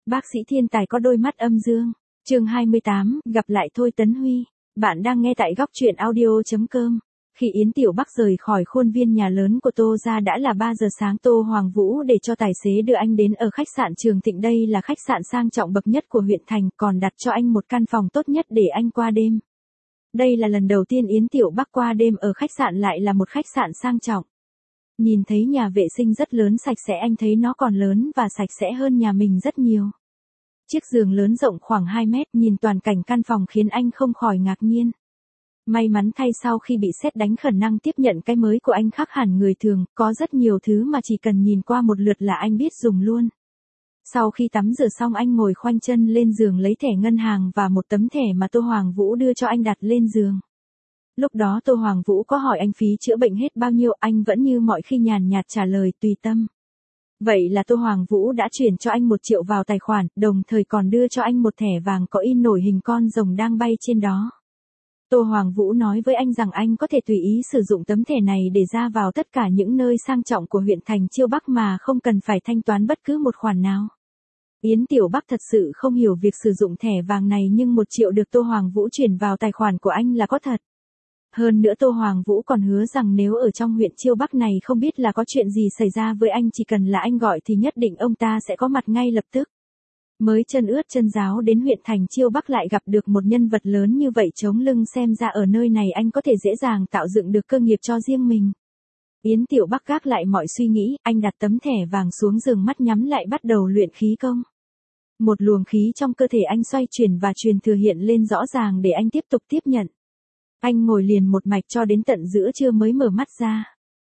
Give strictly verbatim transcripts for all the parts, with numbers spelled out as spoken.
Bác sĩ thiên tài có đôi mắt âm dương. Chương hai mươi tám, gặp lại Thôi Tấn Huy. Bạn đang nghe tại góc truyện audio chấm com. Khi Yến Tiểu Bắc rời khỏi khuôn viên nhà lớn của Tô gia đã là ba giờ sáng. Tô Hoàng Vũ để cho tài xế đưa anh đến ở khách sạn Trường Thịnh, đây là khách sạn sang trọng bậc nhất của huyện thành, còn đặt cho anh một căn phòng tốt nhất để anh qua đêm. Đây là lần đầu tiên Yến Tiểu Bắc qua đêm ở khách sạn, lại là một khách sạn sang trọng. Nhìn thấy nhà vệ sinh rất lớn sạch sẽ, anh thấy nó còn lớn và sạch sẽ hơn nhà mình rất nhiều. Chiếc giường lớn rộng khoảng hai mét, nhìn toàn cảnh căn phòng khiến anh không khỏi ngạc nhiên. May mắn thay, sau khi bị sét đánh, khả năng tiếp nhận cái mới của anh khác hẳn người thường, có rất nhiều thứ mà chỉ cần nhìn qua một lượt là anh biết dùng luôn. Sau khi tắm rửa xong, anh ngồi khoanh chân lên giường lấy thẻ ngân hàng và một tấm thẻ mà Tô Hoàng Vũ đưa cho anh đặt lên giường. Lúc đó Tô Hoàng Vũ có hỏi anh phí chữa bệnh hết bao nhiêu, anh vẫn như mọi khi nhàn nhạt trả lời tùy tâm. Vậy là Tô Hoàng Vũ đã chuyển cho anh một triệu vào tài khoản, đồng thời còn đưa cho anh một thẻ vàng có in nổi hình con rồng đang bay trên đó. Tô Hoàng Vũ nói với anh rằng anh có thể tùy ý sử dụng tấm thẻ này để ra vào tất cả những nơi sang trọng của huyện thành Chiêu Bắc mà không cần phải thanh toán bất cứ một khoản nào. Yến Tiểu Bắc thật sự không hiểu việc sử dụng thẻ vàng này, nhưng một triệu được Tô Hoàng Vũ chuyển vào tài khoản của anh là có thật. Hơn nữa Tô Hoàng Vũ còn hứa rằng nếu ở trong huyện Chiêu Bắc này không biết là có chuyện gì xảy ra với anh, chỉ cần là anh gọi thì nhất định ông ta sẽ có mặt ngay lập tức. Mới chân ướt chân ráo đến huyện thành Chiêu Bắc lại gặp được một nhân vật lớn như vậy chống lưng, xem ra ở nơi này anh có thể dễ dàng tạo dựng được cơ nghiệp cho riêng mình. Yến Tiểu Bắc gác lại mọi suy nghĩ, anh đặt tấm thẻ vàng xuống giường, mắt nhắm lại bắt đầu luyện khí công. Một luồng khí trong cơ thể anh xoay chuyển và truyền thừa hiện lên rõ ràng để anh tiếp tục tiếp nhận. Anh ngồi liền một mạch cho đến tận giữa trưa mới mở mắt ra.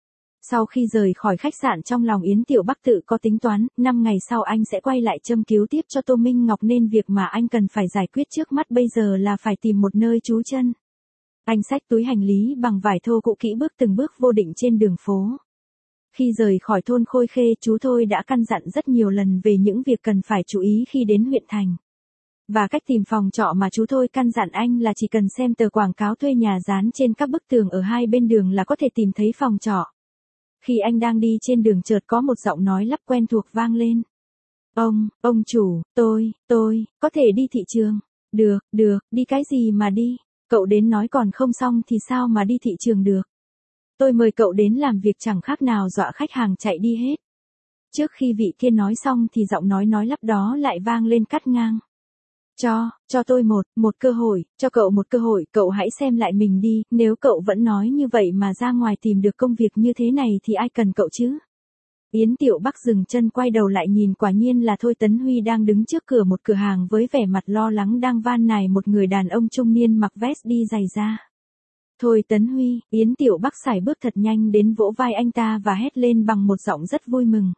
Sau khi rời khỏi khách sạn, trong lòng Yến Tiểu Bắc tự có tính toán, năm ngày sau anh sẽ quay lại châm cứu tiếp cho Tô Minh Ngọc, nên việc mà anh cần phải giải quyết trước mắt bây giờ là phải tìm một nơi trú chân. Anh xách túi hành lý bằng vải thô cũ kỹ, bước từng bước vô định trên đường phố. Khi rời khỏi thôn Khôi Khê, chú Thôi đã căn dặn rất nhiều lần về những việc cần phải chú ý khi đến huyện thành. Và cách tìm phòng trọ mà chú Thôi căn dặn anh là chỉ cần xem tờ quảng cáo thuê nhà dán trên các bức tường ở hai bên đường là có thể tìm thấy phòng trọ. Khi anh đang đi trên đường, chợt có một giọng nói lắp quen thuộc vang lên. Ông, ông chủ, tôi, tôi, có thể đi thị trường. Được, được, đi cái gì mà đi? Cậu đến nói còn không xong thì sao mà đi thị trường được? Tôi mời cậu đến làm việc chẳng khác nào dọa khách hàng chạy đi hết. Trước khi vị kia nói xong thì giọng nói nói lắp đó lại vang lên cắt ngang. Cho, cho tôi một, một cơ hội, cho cậu một cơ hội, cậu hãy xem lại mình đi, nếu cậu vẫn nói như vậy mà ra ngoài tìm được công việc như thế này thì ai cần cậu chứ? Yến Tiểu Bắc dừng chân quay đầu lại nhìn, quả nhiên là Thôi Tấn Huy đang đứng trước cửa một cửa hàng với vẻ mặt lo lắng, đang van nài một người đàn ông trung niên mặc vest đi giày da. Thôi Tấn Huy, Yến Tiểu Bắc sải bước thật nhanh đến vỗ vai anh ta và hét lên bằng một giọng rất vui mừng.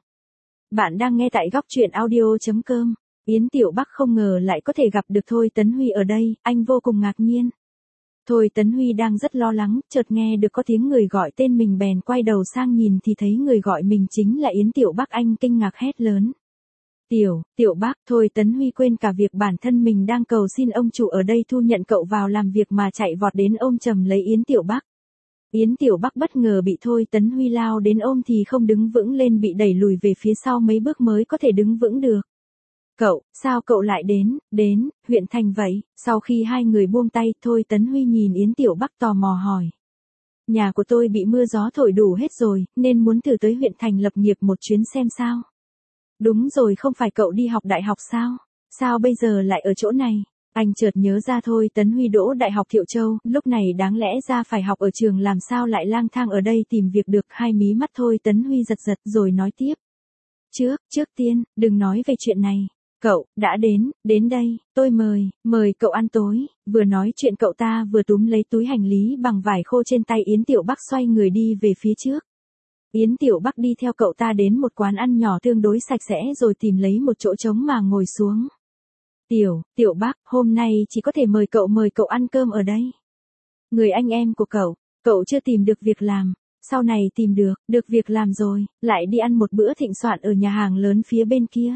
Bạn đang nghe tại góc truyện audio chấm com. Yến Tiểu Bắc không ngờ lại có thể gặp được Thôi Tấn Huy ở đây, anh vô cùng ngạc nhiên. Thôi Tấn Huy đang rất lo lắng, chợt nghe được có tiếng người gọi tên mình bèn quay đầu sang nhìn thì thấy người gọi mình chính là Yến Tiểu Bắc. Anh kinh ngạc hét lớn. Tiểu, Tiểu Bắc, Thôi Tấn Huy quên cả việc bản thân mình đang cầu xin ông chủ ở đây thu nhận cậu vào làm việc mà chạy vọt đến ôm chầm lấy Yến Tiểu Bắc. Yến Tiểu Bắc bất ngờ bị Thôi Tấn Huy lao đến ôm thì không đứng vững lên, bị đẩy lùi về phía sau mấy bước mới có thể đứng vững được. Cậu, sao cậu lại đến, đến, huyện thành vậy? Sau khi hai người buông tay, Thôi Tấn Huy nhìn Yến Tiểu Bắc tò mò hỏi. Nhà của tôi bị mưa gió thổi đủ hết rồi, nên muốn thử tới huyện thành lập nghiệp một chuyến xem sao. Đúng rồi, không phải cậu đi học đại học sao? Sao bây giờ lại ở chỗ này? Anh chợt nhớ ra Thôi Tấn Huy đỗ đại học Thiệu Châu, lúc này đáng lẽ ra phải học ở trường, làm sao lại lang thang ở đây tìm việc được? Hai mí mắt Thôi Tấn Huy giật giật rồi nói tiếp. Trước, trước tiên, đừng nói về chuyện này. Cậu, đã đến, đến đây, tôi mời, mời cậu ăn tối. Vừa nói chuyện cậu ta vừa túm lấy túi hành lý bằng vải khô trên tay Yến Tiểu Bắc, xoay người đi về phía trước. Yến Tiểu Bắc đi theo cậu ta đến một quán ăn nhỏ tương đối sạch sẽ rồi tìm lấy một chỗ trống mà ngồi xuống. Tiểu, Tiểu Bắc, hôm nay chỉ có thể mời cậu mời cậu ăn cơm ở đây. Người anh em của cậu, cậu chưa tìm được việc làm, sau này tìm được, được việc làm rồi, lại đi ăn một bữa thịnh soạn ở nhà hàng lớn phía bên kia.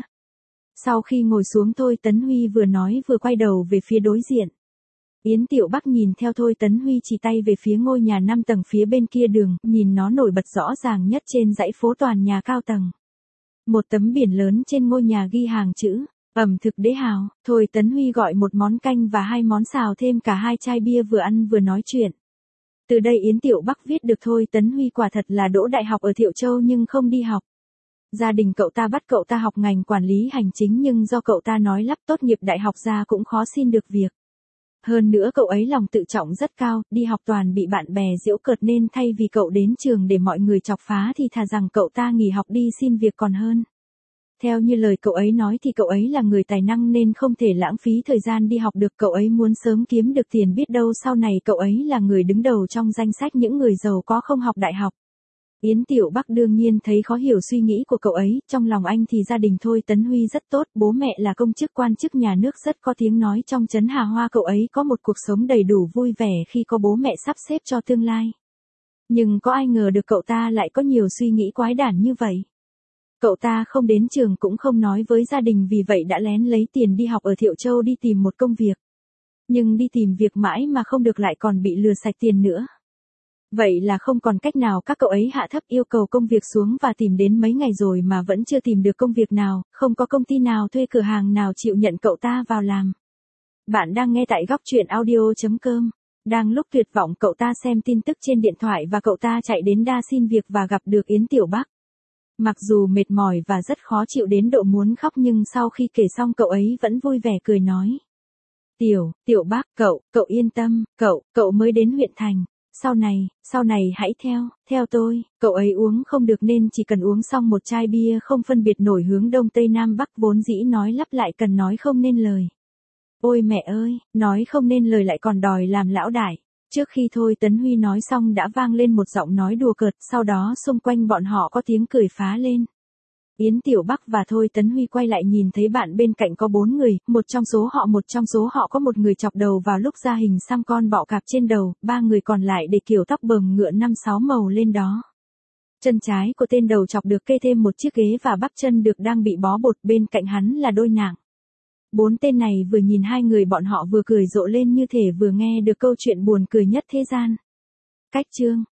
Sau khi ngồi xuống, Thôi Tấn Huy vừa nói vừa quay đầu về phía đối diện. Yến Tiểu Bắc nhìn theo Thôi Tấn Huy chỉ tay về phía ngôi nhà năm tầng phía bên kia đường, nhìn nó nổi bật rõ ràng nhất trên dãy phố toàn nhà cao tầng. Một tấm biển lớn trên ngôi nhà ghi hàng chữ, Ẩm thực đế hào, Thôi Tấn Huy gọi một món canh và hai món xào thêm cả hai chai bia vừa ăn vừa nói chuyện. Từ đây Yến Tiểu Bắc viết được Thôi Tấn Huy quả thật là đỗ đại học ở Thiệu Châu nhưng không đi học. Gia đình cậu ta bắt cậu ta học ngành quản lý hành chính nhưng do cậu ta nói lắp tốt nghiệp đại học ra cũng khó xin được việc. Hơn nữa cậu ấy lòng tự trọng rất cao, đi học toàn bị bạn bè giễu cợt nên thay vì cậu đến trường để mọi người chọc phá thì thà rằng cậu ta nghỉ học đi xin việc còn hơn. Theo như lời cậu ấy nói thì cậu ấy là người tài năng nên không thể lãng phí thời gian đi học được, cậu ấy muốn sớm kiếm được tiền biết đâu sau này cậu ấy là người đứng đầu trong danh sách những người giàu có không học đại học. Yến Tiểu Bắc đương nhiên thấy khó hiểu suy nghĩ của cậu ấy, trong lòng anh thì gia đình Thôi Tấn Huy rất tốt, bố mẹ là công chức quan chức nhà nước rất có tiếng nói trong trấn Hà Hoa, cậu ấy có một cuộc sống đầy đủ vui vẻ khi có bố mẹ sắp xếp cho tương lai. Nhưng có ai ngờ được cậu ta lại có nhiều suy nghĩ quái đản như vậy. Cậu ta không đến trường cũng không nói với gia đình vì vậy đã lén lấy tiền đi học ở Thiệu Châu đi tìm một công việc. Nhưng đi tìm việc mãi mà không được lại còn bị lừa sạch tiền nữa. Vậy là không còn cách nào, các cậu ấy hạ thấp yêu cầu công việc xuống và tìm đến mấy ngày rồi mà vẫn chưa tìm được công việc nào, không có công ty nào thuê cửa hàng nào chịu nhận cậu ta vào làm. Bạn đang nghe tại góc truyện audio chấm com. Đang lúc tuyệt vọng cậu ta xem tin tức trên điện thoại và cậu ta chạy đến đa xin việc và gặp được Yến Tiểu Bắc. Mặc dù mệt mỏi và rất khó chịu đến độ muốn khóc nhưng sau khi kể xong cậu ấy vẫn vui vẻ cười nói. Tiểu, Tiểu Bắc, cậu, cậu yên tâm, cậu, cậu mới đến huyện thành. Sau này, sau này hãy theo, theo tôi, cậu ấy uống không được nên chỉ cần uống xong một chai bia không phân biệt nổi hướng đông tây nam bắc, vốn dĩ nói lắp lại cần nói không nên lời. Ôi mẹ ơi, nói không nên lời lại còn đòi làm lão đại. Trước khi Thôi Tấn Huy nói xong đã vang lên một giọng nói đùa cợt, sau đó xung quanh bọn họ có tiếng cười phá lên. Yến Tiểu Bắc và Thôi Tấn Huy quay lại nhìn thấy bạn bên cạnh có bốn người, một trong số họ một trong số họ có một người chọc đầu vào lúc ra hình xăm con bọ cạp trên đầu, ba người còn lại để kiểu tóc bờm ngựa năm sáu màu lên đó. Chân trái của tên đầu chọc được kê thêm một chiếc ghế và bắp chân được đang bị bó bột, bên cạnh hắn là đôi nạng. Bốn tên này vừa nhìn hai người bọn họ vừa cười rộ lên như thể vừa nghe được câu chuyện buồn cười nhất thế gian. Cách chương